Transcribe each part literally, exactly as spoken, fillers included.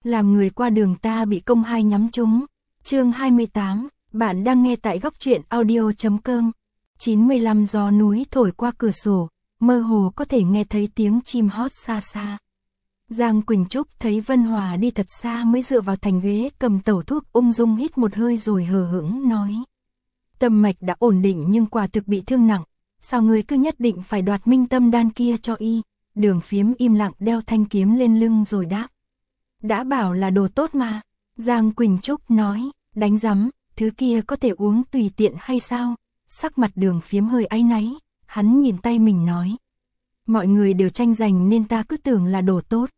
làm người qua đường ta bị công hai nhắm trúng. Chương hai mươi tám, bạn đang nghe tại góc truyện audio chấm com. chín mươi lăm gió núi thổi qua cửa sổ, mơ hồ có thể nghe thấy tiếng chim hót xa xa. Giang Quỳnh Trúc thấy Vân Hòa đi thật xa mới dựa vào thành ghế cầm tẩu thuốc ung dung hít một hơi rồi hờ hững nói. Tâm mạch đã ổn định nhưng quả thực bị thương nặng, sao người cứ nhất định phải đoạt minh tâm đan kia cho y? Đường Phiếm im lặng đeo thanh kiếm lên lưng rồi đáp. Đã bảo là đồ tốt mà. Giang Quỳnh Trúc nói, đánh rắm, thứ kia có thể uống tùy tiện hay sao? Sắc mặt Đường Phiếm hơi áy náy, hắn nhìn tay mình nói. Mọi người đều tranh giành nên ta cứ tưởng là đồ tốt.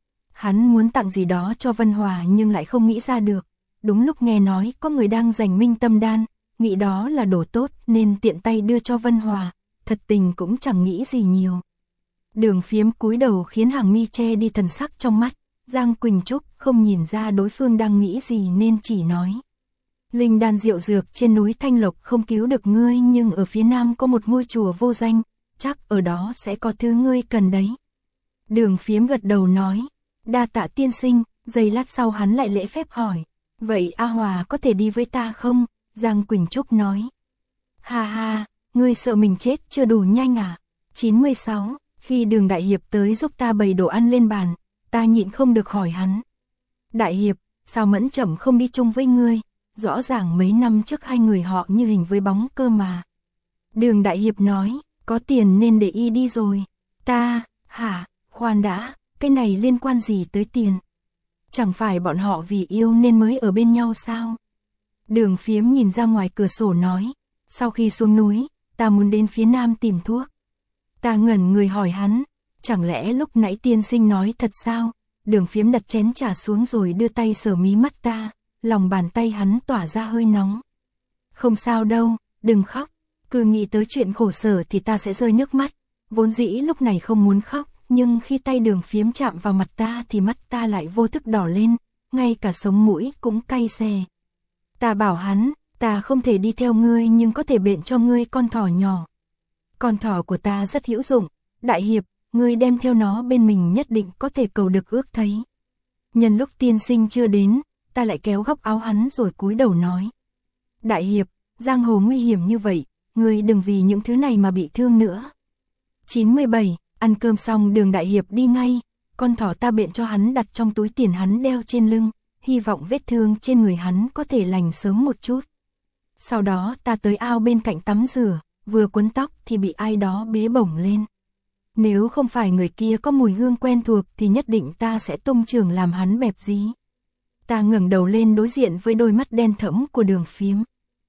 Hắn muốn tặng gì đó cho Vân Hòa nhưng lại không nghĩ ra được. Đúng lúc nghe nói có người đang giành minh tâm đan, nghĩ đó là đồ tốt nên tiện tay đưa cho Vân Hòa, thật tình cũng chẳng nghĩ gì nhiều. Đường Phiếm cúi đầu khiến hàng mi che đi thần sắc trong mắt. Giang Quỳnh Trúc không nhìn ra đối phương đang nghĩ gì nên chỉ nói. Linh đan diệu dược trên núi Thanh Lộc không cứu được ngươi nhưng ở phía nam có một ngôi chùa vô danh, chắc ở đó sẽ có thứ ngươi cần đấy. Đường Phiếm gật đầu nói, đa tạ tiên sinh. Giây lát sau hắn lại lễ phép hỏi, vậy A Hòa có thể đi với ta không? Giang Quỳnh Trúc nói, ha ha, ngươi sợ mình chết chưa đủ nhanh à? chín mươi sáu, khi Đường Đại Hiệp tới giúp ta bày đồ ăn lên bàn, ta nhịn không được hỏi hắn. Đại Hiệp, sao Mẫn Chậm không đi chung với ngươi? Rõ ràng mấy năm trước hai người họ như hình với bóng cơ mà. Đường Đại Hiệp nói, có tiền nên để y đi rồi. Ta, hả, khoan đã, cái này liên quan gì tới tiền? Chẳng phải bọn họ vì yêu nên mới ở bên nhau sao? Đường Phiếm nhìn ra ngoài cửa sổ nói, sau khi xuống núi, ta muốn đến phía nam tìm thuốc. Ta ngẩn người hỏi hắn, chẳng lẽ lúc nãy tiên sinh nói thật sao? Đường Phiếm đặt chén trà xuống rồi đưa tay sờ mí mắt ta, lòng bàn tay hắn tỏa ra hơi nóng. Không sao đâu, đừng khóc, cứ nghĩ tới chuyện khổ sở thì ta sẽ rơi nước mắt. Vốn dĩ lúc này không muốn khóc, nhưng khi tay Đường Phiếm chạm vào mặt ta thì mắt ta lại vô thức đỏ lên, ngay cả sống mũi cũng cay xè. Ta bảo hắn, ta không thể đi theo ngươi nhưng có thể bệnh cho ngươi con thỏ nhỏ. Con thỏ của ta rất hữu dụng, Đại Hiệp, ngươi đem theo nó bên mình nhất định có thể cầu được ước thấy. Nhân lúc tiên sinh chưa đến, ta lại kéo góc áo hắn rồi cúi đầu nói. Đại Hiệp, giang hồ nguy hiểm như vậy, ngươi đừng vì những thứ này mà bị thương nữa. chín mươi bảy, ăn cơm xong Đường Đại Hiệp đi ngay, con thỏ ta bệnh cho hắn đặt trong túi tiền hắn đeo trên lưng, hy vọng vết thương trên người hắn có thể lành sớm một chút. Sau đó ta tới ao bên cạnh tắm rửa, vừa quấn tóc thì bị ai đó bế bổng lên. Nếu không phải người kia có mùi hương quen thuộc thì nhất định ta sẽ tung chưởng làm hắn bẹp dí. Ta ngẩng đầu lên đối diện với đôi mắt đen thẫm của Đường Phiếm.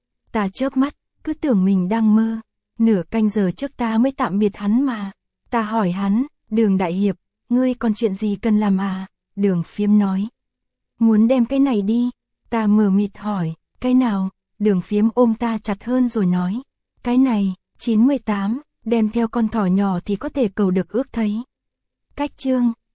Ta chớp mắt, cứ tưởng mình đang mơ. Nửa canh giờ trước ta mới tạm biệt hắn mà. Ta hỏi hắn, Đường Đại Hiệp, ngươi còn chuyện gì cần làm à? Đường Phiếm nói, muốn đem cái này đi. Ta mờ mịt hỏi, cái nào? Đường Phiếm ôm ta chặt hơn rồi nói, cái này. chín mươi tám, đem theo con thỏ nhỏ thì có thể cầu được ước thấy. Cách chương